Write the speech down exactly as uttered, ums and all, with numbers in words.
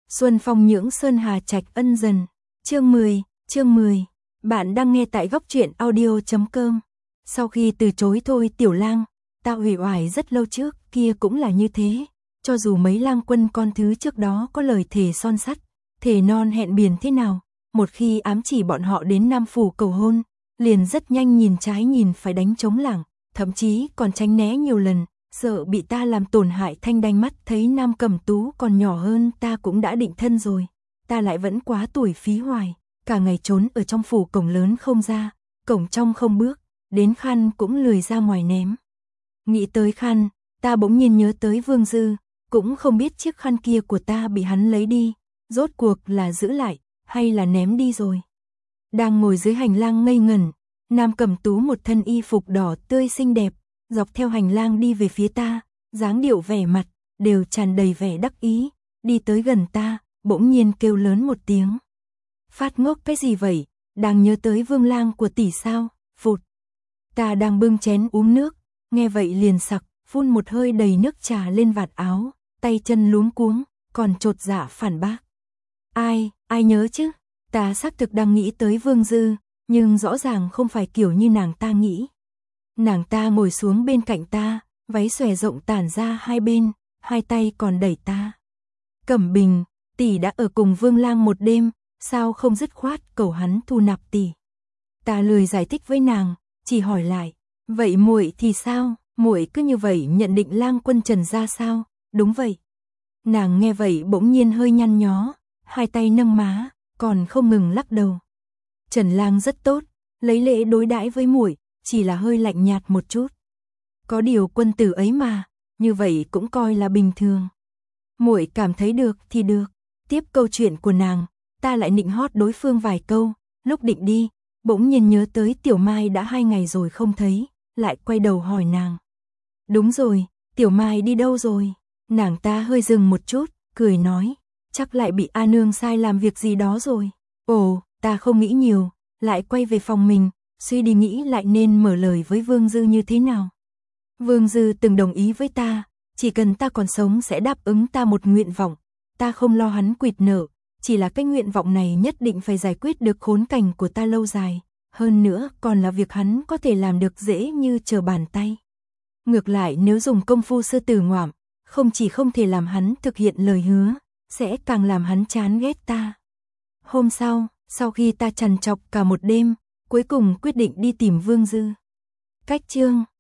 Xuân phong nhưỡng sơn hà trạch ân dần. Chương mười, chương mười. Bạn đang nghe tại góc truyện audio chấm com. Sau khi từ chối thôi Tiểu Lang, ta uể oải rất lâu trước kia cũng là như thế. Cho dù mấy lang quân con thứ trước đó có lời thề son sắt, thề non hẹn biển thế nào, một khi ám chỉ bọn họ đến Nam Phủ cầu hôn, liền rất nhanh nhìn trái nhìn phải đánh trống lảng, thậm chí còn tránh né nhiều lần, sợ bị ta làm tổn hại thanh đanh mắt. Thấy Nam Cẩm Tú còn nhỏ hơn ta cũng đã định thân rồi, ta lại vẫn quá tuổi phí hoài, cả ngày trốn ở trong phủ cổng lớn không ra, cổng trong không bước, đến khăn cũng lười ra ngoài ném. Nghĩ tới khăn, ta bỗng nhiên nhớ tới Vương Dư, cũng không biết chiếc khăn kia của ta bị hắn lấy đi, rốt cuộc là giữ lại, hay là ném đi rồi. Đang ngồi dưới hành lang ngây ngẩn, Nam Cẩm Tú một thân y phục đỏ tươi xinh đẹp, dọc theo hành lang đi về phía ta, dáng điệu vẻ mặt, đều tràn đầy vẻ đắc ý, đi tới gần ta, bỗng nhiên kêu lớn một tiếng. Phát ngốc cái gì vậy, đang nhớ tới Vương Lang của tỷ sao, phụt. Ta đang bưng chén uống nước, nghe vậy liền sặc, phun một hơi đầy nước trà lên vạt áo, tay chân luống cuống, còn chột dạ phản bác. Ai, ai nhớ chứ, ta xác thực đang nghĩ tới Vương Dư, nhưng rõ ràng không phải kiểu như nàng ta nghĩ. Nàng ta ngồi xuống bên cạnh ta, váy xòe rộng tản ra hai bên, hai tay còn đẩy ta. Cẩm Bình, tỷ đã ở cùng Vương Lang một đêm, sao không dứt khoát cầu hắn thu nạp tỷ. Ta lười giải thích với nàng, chỉ hỏi lại, vậy muội thì sao, muội cứ như vậy nhận định Lang Quân Trần ra sao? Đúng vậy. Nàng nghe vậy bỗng nhiên hơi nhăn nhó, hai tay nâng má, còn không ngừng lắc đầu. Trần Lang rất tốt, lấy lễ đối đãi với muội, chỉ là hơi lạnh nhạt một chút. Có điều quân tử ấy mà, như vậy cũng coi là bình thường. Muội cảm thấy được thì được. Tiếp câu chuyện của nàng, ta lại nịnh hót đối phương vài câu, lúc định đi, bỗng nhiên nhớ tới Tiểu Mai đã hai ngày rồi không thấy, lại quay đầu hỏi nàng. Đúng rồi, Tiểu Mai đi đâu rồi? Nàng ta hơi dừng một chút, cười nói, chắc lại bị A Nương sai làm việc gì đó rồi. Ồ, ta không nghĩ nhiều, lại quay về phòng mình, suy đi nghĩ lại nên mở lời với Vương Dư như thế nào. Vương Dư từng đồng ý với ta, chỉ cần ta còn sống sẽ đáp ứng ta một nguyện vọng, ta không lo hắn quỵt nợ, chỉ là cái nguyện vọng này nhất định phải giải quyết được khốn cảnh của ta lâu dài, hơn nữa còn là việc hắn có thể làm được dễ như trở bàn tay. Ngược lại nếu dùng công phu sư tử ngoạm, không chỉ không thể làm hắn thực hiện lời hứa, sẽ càng làm hắn chán ghét ta. Hôm sau, sau khi ta trằn trọc cả một đêm, cuối cùng quyết định đi tìm Vương Dư. Cách chương